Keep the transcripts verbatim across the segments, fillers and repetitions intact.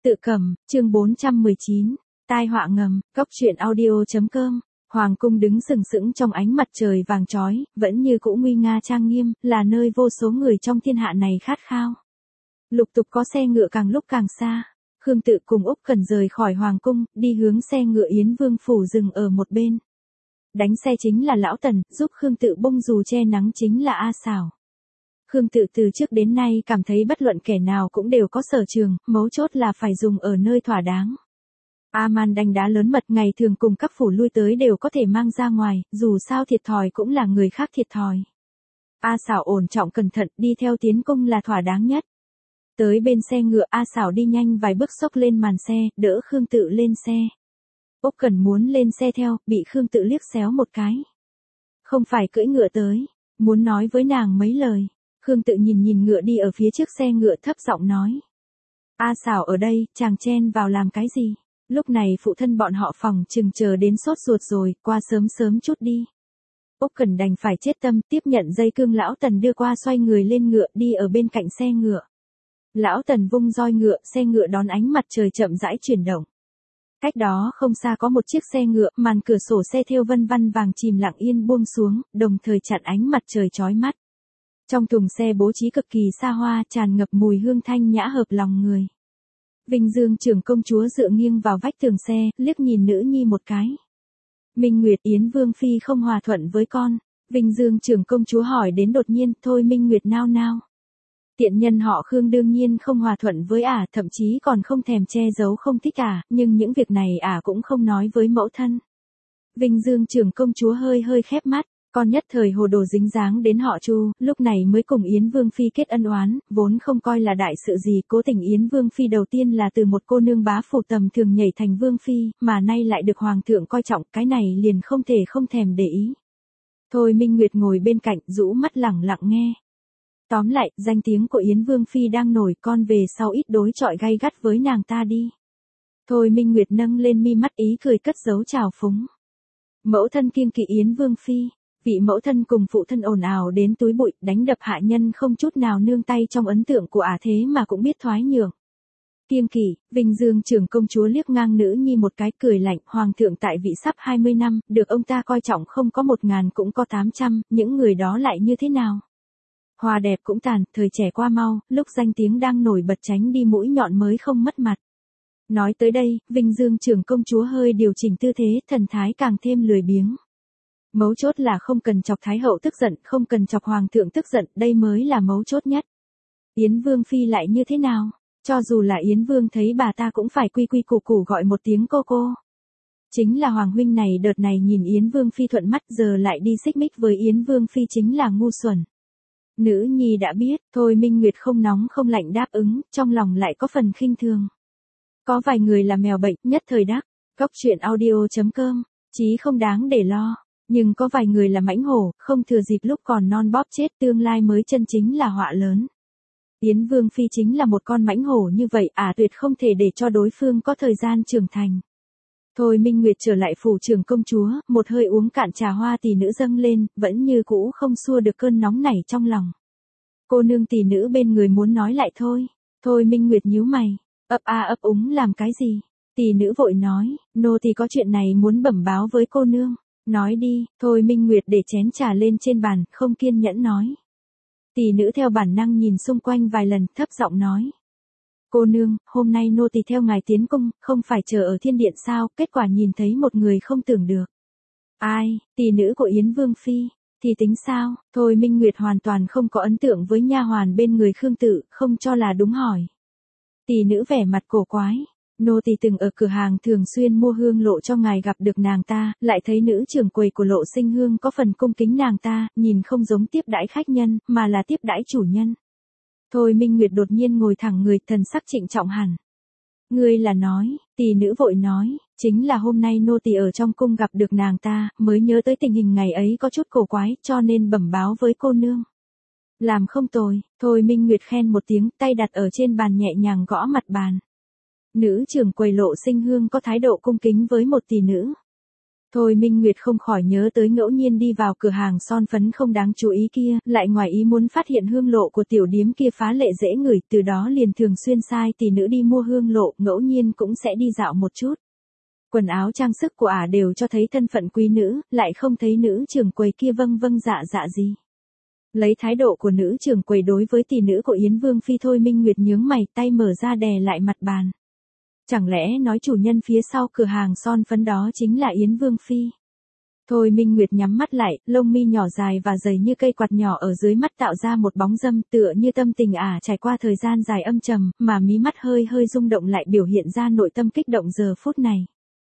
Tự cầm, chương bốn trăm mười chín, tai họa ngầm, góc truyện audio.com. Hoàng cung đứng sừng sững trong ánh mặt trời vàng chói, vẫn như cũ nguy nga trang nghiêm, là nơi vô số người trong thiên hạ này khát khao. Lục tục có xe ngựa càng lúc càng xa. Khương Tự cùng Úc Cẩn rời khỏi hoàng cung, đi hướng xe ngựa Yến Vương phủ dừng ở một bên. Đánh xe chính là Lão Tần, giúp Khương Tự bông dù che nắng chính là A Xảo. Khương Tự từ trước đến nay cảm thấy bất luận kẻ nào cũng đều có sở trường, mấu chốt là phải dùng ở nơi thỏa đáng. A-man đánh đá lớn mật ngày thường cùng các phủ lui tới đều có thể mang ra ngoài, dù sao thiệt thòi cũng là người khác thiệt thòi. A Xảo ổn trọng cẩn thận đi theo tiến cung là thỏa đáng nhất. Tới bên xe ngựa A Xảo đi nhanh vài bước xốc lên màn xe, đỡ Khương Tự lên xe. Úc Cẩn muốn lên xe theo, bị Khương Tự liếc xéo một cái. Không phải cưỡi ngựa tới, muốn nói với nàng mấy lời. Khương Tự nhìn nhìn ngựa đi ở phía trước xe ngựa thấp giọng nói. A Xảo ở đây, chàng chen vào làm cái gì? Lúc này phụ thân bọn họ phòng chừng chờ đến sốt ruột rồi, qua sớm sớm chút đi. Úc Cẩn đành phải chết tâm tiếp nhận dây cương Lão Tần đưa qua xoay người lên ngựa đi ở bên cạnh xe ngựa. Lão Tần vung roi ngựa, xe ngựa đón ánh mặt trời chậm rãi chuyển động. Cách đó không xa có một chiếc xe ngựa, màn cửa sổ xe thêu vân vân vàng chìm lặng yên buông xuống, đồng thời chặn ánh mặt trời chói mắt. Trong thùng xe bố trí cực kỳ xa hoa, tràn ngập mùi hương thanh nhã hợp lòng người. Vinh Dương trưởng công chúa dựa nghiêng vào vách tường xe, liếc nhìn nữ nhi một cái. Minh Nguyệt Yến Vương phi không hòa thuận với con. Vinh Dương trưởng công chúa hỏi đến đột nhiên, thôi Minh Nguyệt nao nao. Tiện nhân họ Khương đương nhiên không hòa thuận với ả, thậm chí còn không thèm che giấu không thích ả, nhưng những việc này ả cũng không nói với mẫu thân. Vinh Dương trưởng công chúa hơi hơi khép mắt. Con nhất thời hồ đồ dính dáng đến họ Chu, lúc này mới cùng Yến Vương phi kết ân oán, vốn không coi là đại sự gì, cố tình Yến Vương phi đầu tiên là từ một cô nương bá phủ tầm thường nhảy thành vương phi, mà nay lại được hoàng thượng coi trọng, cái này liền không thể không thèm để ý. Thôi Minh Nguyệt ngồi bên cạnh, rũ mắt lẳng lặng nghe. Tóm lại, danh tiếng của Yến Vương phi đang nổi, con về sau ít đối chọi gay gắt với nàng ta đi. Thôi Minh Nguyệt nâng lên mi mắt ý cười cất giấu trào phúng. Mẫu thân kiêng kỵ Yến Vương phi. Vị mẫu thân cùng phụ thân ồn ào đến túi bụi, đánh đập hạ nhân không chút nào nương tay trong ấn tượng của ả thế mà cũng biết thoái nhường. Kiêng kỵ, Vinh Dương trưởng công chúa liếc ngang nữ nhi một cái cười lạnh, hoàng thượng tại vị sắp hai mươi năm, được ông ta coi trọng không có một ngàn cũng có tám trăm, những người đó lại như thế nào? Hoa đẹp cũng tàn, thời trẻ qua mau, lúc danh tiếng đang nổi bật tránh đi mũi nhọn mới không mất mặt. Nói tới đây, Vinh Dương trưởng công chúa hơi điều chỉnh tư thế, thần thái càng thêm lười biếng. Mấu chốt là không cần chọc Thái hậu tức giận, không cần chọc Hoàng thượng tức giận, đây mới là mấu chốt nhất. Yến Vương phi lại như thế nào? Cho dù là Yến Vương thấy bà ta cũng phải quy quy củ củ gọi một tiếng cô cô. Chính là Hoàng huynh này đợt này nhìn Yến Vương phi thuận mắt giờ lại đi xích mích với Yến Vương phi chính là ngu xuẩn. Nữ nhi đã biết, thôi Minh Nguyệt không nóng không lạnh đáp ứng, trong lòng lại có phần khinh thường. Có vài người là mèo bệnh, nhất thời đắc, góc truyện audio.com, chí không đáng để lo. Nhưng có vài người là mãnh hổ, không thừa dịp lúc còn non bóp chết, tương lai mới chân chính là họa lớn. Yến Vương phi chính là một con mãnh hổ như vậy, ả à, tuyệt không thể để cho đối phương có thời gian trưởng thành. Thôi Minh Nguyệt trở lại phủ trưởng công chúa, một hơi uống cạn trà hoa tỷ nữ dâng lên, vẫn như cũ không xua được cơn nóng nảy trong lòng. Cô nương tỷ nữ bên người muốn nói lại thôi. Thôi Minh Nguyệt nhíu mày, ấp a ấp úng làm cái gì? Tỷ nữ vội nói, nô tỳ có chuyện này muốn bẩm báo với cô nương. Nói đi, thôi Minh Nguyệt để chén trà lên trên bàn, không kiên nhẫn nói. Tỷ nữ theo bản năng nhìn xung quanh vài lần, thấp giọng nói. Cô nương, hôm nay nô tỳ theo ngài tiến cung, không phải chờ ở thiên điện sao, kết quả nhìn thấy một người không tưởng được. Ai, tỷ nữ của Yến Vương phi, thì tính sao? Thôi Minh Nguyệt hoàn toàn không có ấn tượng với nha hoàn bên người Khương Tự, không cho là đúng hỏi. Tỷ nữ vẻ mặt cổ quái. Nô tỳ từng ở cửa hàng thường xuyên mua hương lộ cho ngài gặp được nàng ta, lại thấy nữ trưởng quầy của Lộ Sinh Hương có phần cung kính nàng ta, nhìn không giống tiếp đãi khách nhân, mà là tiếp đãi chủ nhân. Thôi Minh Nguyệt đột nhiên ngồi thẳng người, thần sắc trịnh trọng hẳn. Ngươi là nói, tỷ nữ vội nói, chính là hôm nay nô tỳ ở trong cung gặp được nàng ta, mới nhớ tới tình hình ngày ấy có chút cổ quái, cho nên bẩm báo với cô nương. Làm không tồi, thôi Minh Nguyệt khen một tiếng, tay đặt ở trên bàn nhẹ nhàng gõ mặt bàn. Nữ trưởng quầy Lộ Sinh Hương có thái độ cung kính với một tỷ nữ. Thôi Minh Nguyệt không khỏi nhớ tới ngẫu nhiên đi vào cửa hàng son phấn không đáng chú ý kia, lại ngoài ý muốn phát hiện hương lộ của tiểu điếm kia phá lệ dễ ngửi, từ đó liền thường xuyên sai tỷ nữ đi mua hương lộ, ngẫu nhiên cũng sẽ đi dạo một chút. Quần áo trang sức của ả đều cho thấy thân phận quý nữ, lại không thấy nữ trưởng quầy kia vâng vâng dạ dạ gì. Lấy thái độ của nữ trưởng quầy đối với tỷ nữ của Yến Vương Phi, Thôi Minh Nguyệt nhướng mày, tay mở ra đè lại mặt bàn. Chẳng lẽ nói chủ nhân phía sau cửa hàng son phấn đó chính là Yến Vương Phi? Thôi Minh Nguyệt nhắm mắt lại, lông mi nhỏ dài và dày như cây quạt nhỏ ở dưới mắt tạo ra một bóng dâm, tựa như tâm tình ả trải qua thời gian dài âm trầm, mà mí mắt hơi hơi rung động lại biểu hiện ra nội tâm kích động giờ phút này.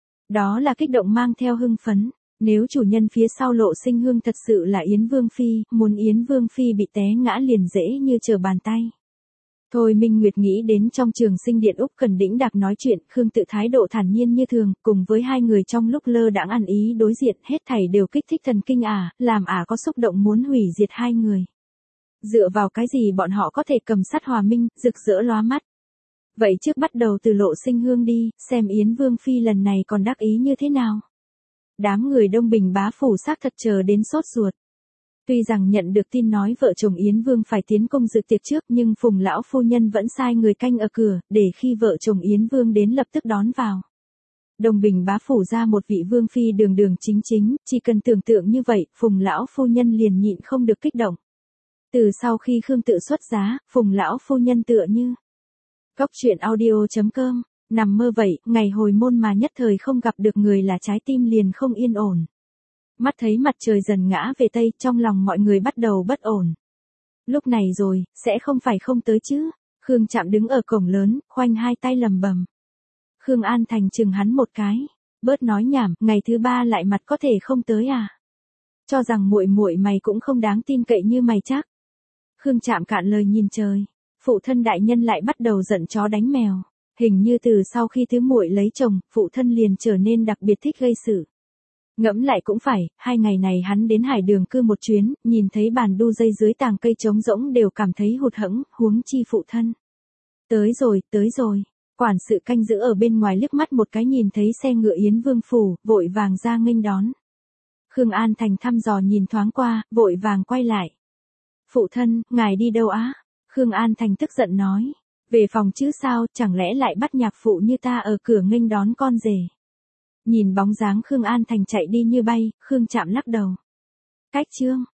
Đó là kích động mang theo hưng phấn. Nếu chủ nhân phía sau Lộ Sinh Hương thật sự là Yến Vương Phi, muốn Yến Vương Phi bị té ngã liền dễ như trở bàn tay. Thôi Minh Nguyệt nghĩ đến trong trường sinh điện Úc Cần đĩnh đạc nói chuyện, Khương Tự thái độ thản nhiên như thường, cùng với hai người trong lúc lơ đãng ăn ý đối diện, hết thảy đều kích thích thần kinh ả, làm ả có xúc động muốn hủy diệt hai người. Dựa vào cái gì bọn họ có thể cầm sắt hòa minh, rực rỡ lóa mắt. Vậy trước bắt đầu từ Lộ Sinh Hương đi, xem Yến Vương Phi lần này còn đắc ý như thế nào. Đám người Đông Bình bá phủ xác thật chờ đến sốt ruột. Tuy rằng nhận được tin nói vợ chồng Yến Vương phải tiến công dự tiệc trước, nhưng Phùng lão phu nhân vẫn sai người canh ở cửa, để khi vợ chồng Yến Vương đến lập tức đón vào. Đông Bình bá phủ ra một vị vương phi đường đường chính chính, chỉ cần tưởng tượng như vậy, Phùng lão phu nhân liền nhịn không được kích động. Từ sau khi Khương Tự xuất giá, Phùng lão phu nhân tựa như Cốc truyện audio chấm com, nằm mơ vậy, ngày hồi môn mà nhất thời không gặp được người là trái tim liền không yên ổn. Mắt thấy mặt trời dần ngã về tây, trong lòng mọi người bắt đầu bất ổn. Lúc này rồi, sẽ không phải không tới chứ? Khương Trạm đứng ở cổng lớn, khoanh hai tay lầm bầm. Khương An Thành chừng hắn một cái, bớt nói nhảm, ngày thứ ba lại mặt có thể không tới à? Cho rằng muội muội mày cũng không đáng tin cậy như mày chắc. Khương Trạm cạn lời nhìn trời, phụ thân đại nhân lại bắt đầu giận chó đánh mèo. Hình như từ sau khi thứ muội lấy chồng, phụ thân liền trở nên đặc biệt thích gây sự. Ngẫm lại cũng phải, hai ngày này hắn đến Hải Đường cư một chuyến, nhìn thấy bàn đu dây dưới tàng cây trống rỗng đều cảm thấy hụt hẫng, huống chi phụ thân. Tới rồi, tới rồi. Quản sự canh giữ ở bên ngoài liếc mắt một cái nhìn thấy xe ngựa Yến Vương phủ, vội vàng ra nghênh đón. Khương An Thành thăm dò nhìn thoáng qua, vội vàng quay lại. Phụ thân, ngài đi đâu á? Khương An Thành tức giận nói. Về phòng chứ sao, chẳng lẽ lại bắt nhạc phụ như ta ở cửa nghênh đón con rể. Nhìn bóng dáng Khương An Thành chạy đi như bay, Khương Trạm lắc đầu. Cách chương.